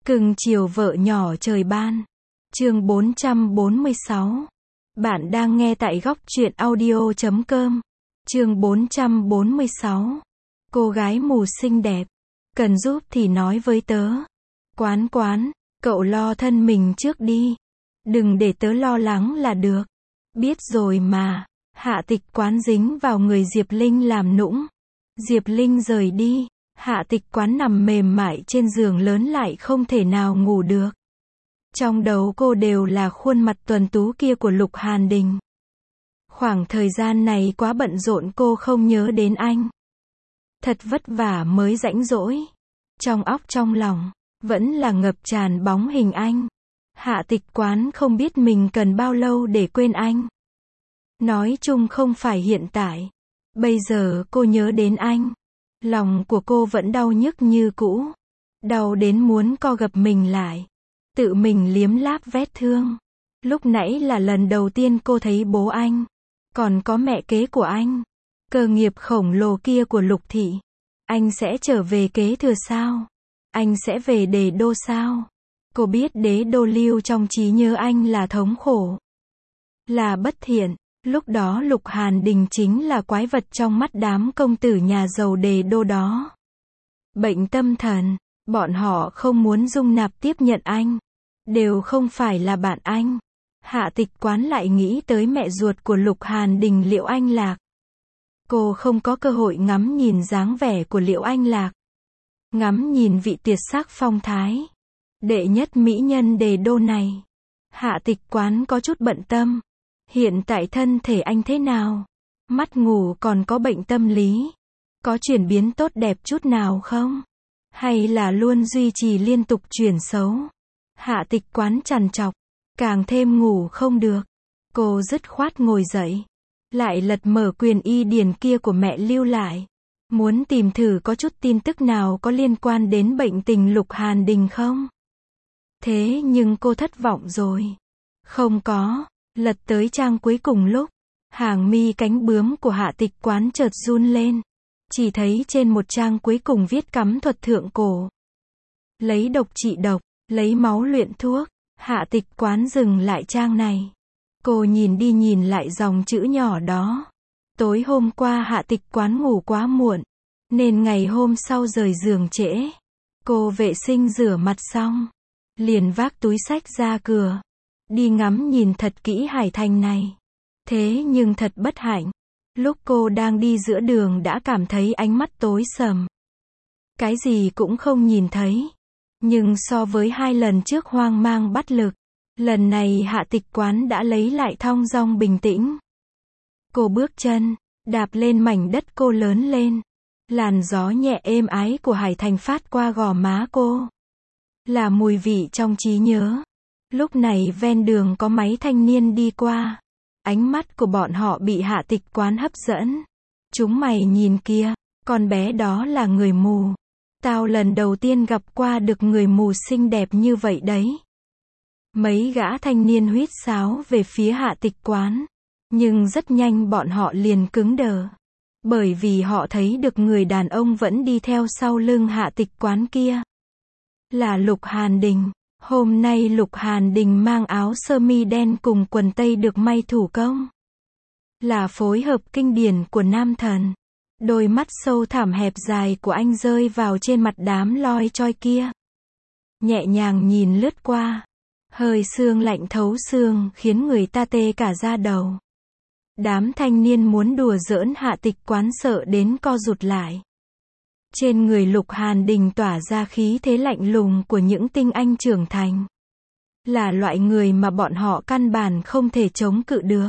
Cưng chiều vợ nhỏ trời ban. Chương 446. Bạn đang nghe tại góc truyện audio.com. Chương 446. Cô gái mù xinh đẹp. Cần giúp thì nói với tớ. Quán quán, cậu lo thân mình trước đi. Đừng để tớ lo lắng là được. Biết rồi mà. Hạ Tịch Quán dính vào người Diệp Linh làm nũng. Diệp Linh rời đi. Hạ Tịch Quán nằm mềm mại trên giường lớn lại không thể nào ngủ được. Trong đầu cô đều là khuôn mặt tuấn tú kia của Lục Hàn Đình. Khoảng thời gian này quá bận rộn cô không nhớ đến anh. Thật vất vả mới rãnh rỗi. Trong óc trong lòng, vẫn là ngập tràn bóng hình anh. Hạ Tịch Quán không biết mình cần bao lâu để quên anh. Nói chung không phải hiện tại. Bây giờ cô nhớ đến anh. Lòng của cô vẫn đau nhức như cũ. Đau đến muốn co gập mình lại. Tự mình liếm láp vết thương. Lúc nãy là lần đầu tiên cô thấy bố anh. Còn có mẹ kế của anh. Cơ nghiệp khổng lồ kia của Lục Thị. Anh sẽ trở về kế thừa sao? Anh sẽ về Đế Đô sao? Cô biết Đế Đô lưu trong trí nhớ anh là thống khổ. Là bất thiện. Lúc đó Lục Hàn Đình chính là quái vật trong mắt đám công tử nhà giàu Đế Đô đó. Bệnh tâm thần. Bọn họ không muốn dung nạp tiếp nhận anh. Đều không phải là bạn anh. Hạ Tịch Quán lại nghĩ tới mẹ ruột của Lục Hàn Đình Liễu Anh Lạc. Cô không có cơ hội ngắm nhìn dáng vẻ của Liễu Anh Lạc. Ngắm nhìn vị tuyệt sắc phong thái. Đệ nhất mỹ nhân Đế Đô này. Hạ Tịch Quán có chút bận tâm. Hiện tại thân thể anh thế nào? Mắt ngủ còn có bệnh tâm lý? Có chuyển biến tốt đẹp chút nào không? Hay là luôn duy trì liên tục chuyển xấu? Hạ Tịch Quán trằn trọc. Càng thêm ngủ không được. Cô dứt khoát ngồi dậy. Lại lật mở quyền y điển kia của mẹ lưu lại. Muốn tìm thử có chút tin tức nào có liên quan đến bệnh tình Lục Hàn Đình không? Thế nhưng cô thất vọng rồi. Không có. Lật tới trang cuối cùng lúc. Hàng mi cánh bướm của Hạ Tịch Quán chợt run lên. Chỉ thấy trên một trang cuối cùng viết cắm thuật thượng cổ. Lấy độc trị độc, lấy máu luyện thuốc. Hạ Tịch Quán dừng lại trang này. Cô nhìn đi nhìn lại dòng chữ nhỏ đó. Tối hôm qua Hạ Tịch Quán ngủ quá muộn. Nên ngày hôm sau rời giường trễ. Cô vệ sinh rửa mặt xong. Liền vác túi xách ra cửa. Đi ngắm nhìn thật kỹ hải thành này. Thế nhưng thật bất hạnh. Lúc cô đang đi giữa đường đã cảm thấy ánh mắt tối sầm. Cái gì cũng không nhìn thấy. Nhưng so với hai lần trước hoang mang bắt lực. Lần này Hạ Tịch Quán đã lấy lại thong dong bình tĩnh. Cô bước chân, đạp lên mảnh đất cô lớn lên. Làn gió nhẹ êm ái của hải thành phát qua gò má cô. Là mùi vị trong trí nhớ. Lúc này ven đường có mấy thanh niên đi qua. Ánh mắt của bọn họ bị Hạ Tịch Quán hấp dẫn. Chúng mày nhìn kia, con bé đó là người mù. Tao lần đầu tiên gặp qua được người mù xinh đẹp như vậy đấy. Mấy gã thanh niên huýt sáo về phía Hạ Tịch Quán. Nhưng rất nhanh bọn họ liền cứng đờ. Bởi vì họ thấy được người đàn ông vẫn đi theo sau lưng Hạ Tịch Quán kia. Là Lục Hàn Đình. Hôm nay Lục Hàn Đình mang áo sơ mi đen cùng quần tây được may thủ công. Là phối hợp kinh điển của nam thần. Đôi mắt sâu thẳm hẹp dài của anh rơi vào trên mặt đám loi choi kia. Nhẹ nhàng nhìn lướt qua. Hơi sương lạnh thấu xương khiến người ta tê cả da đầu. Đám thanh niên muốn đùa giỡn Hạ Tịch Quán sợ đến co rụt lại. Trên người Lục Hàn Đình tỏa ra khí thế lạnh lùng của những tinh anh trưởng thành. Là loại người mà bọn họ căn bản không thể chống cự được.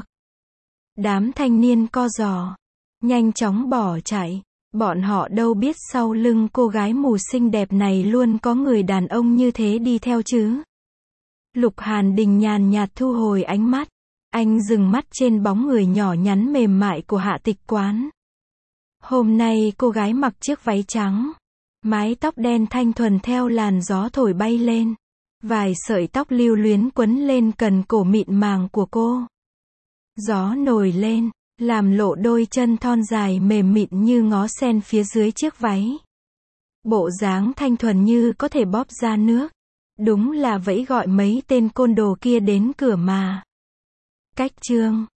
Đám thanh niên co giò. Nhanh chóng bỏ chạy. Bọn họ đâu biết sau lưng cô gái mù xinh đẹp này luôn có người đàn ông như thế đi theo chứ. Lục Hàn Đình nhàn nhạt thu hồi ánh mắt. Anh dừng mắt trên bóng người nhỏ nhắn mềm mại của Hạ Tịch Quán. Hôm nay cô gái mặc chiếc váy trắng. Mái tóc đen thanh thuần theo làn gió thổi bay lên. Vài sợi tóc lưu luyến quấn lên cần cổ mịn màng của cô. Gió nổi lên, làm lộ đôi chân thon dài mềm mịn như ngó sen phía dưới chiếc váy. Bộ dáng thanh thuần như có thể bóp ra nước. Đúng là vẫy gọi mấy tên côn đồ kia đến cửa mà. Cách chương